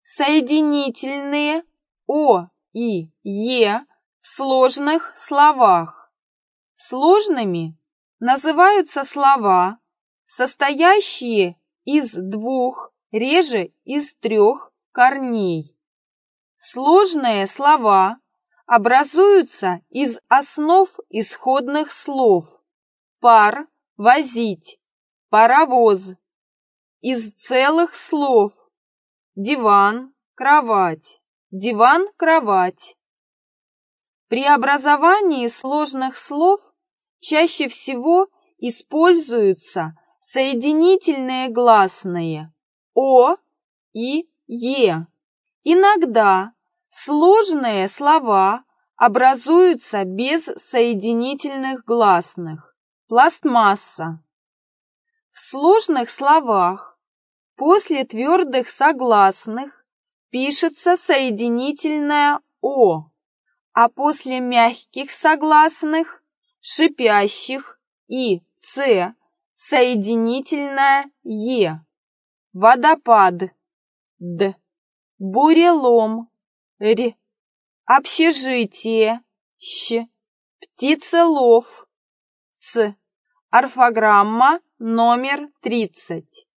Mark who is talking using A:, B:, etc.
A: соединительные О и Е в сложных словах. Сложными называются слова, состоящие из двух, реже из трех корней. Сложные слова образуются из основ исходных слов: пар – возить, паровоз, из целых слов: диван, кровать, диван-кровать. При образовании сложных слов чаще всего используются соединительные гласные О и Е. Иногда сложные слова образуются без соединительных гласных. Пластмасса. В сложных словах после твердых согласных пишется соединительное О, а после мягких согласных, шипящих и Ц, соединительное Е. Водопад Д, бурелом Р, общежитие Щ, птицелов Ц. Орфограмма номер 30.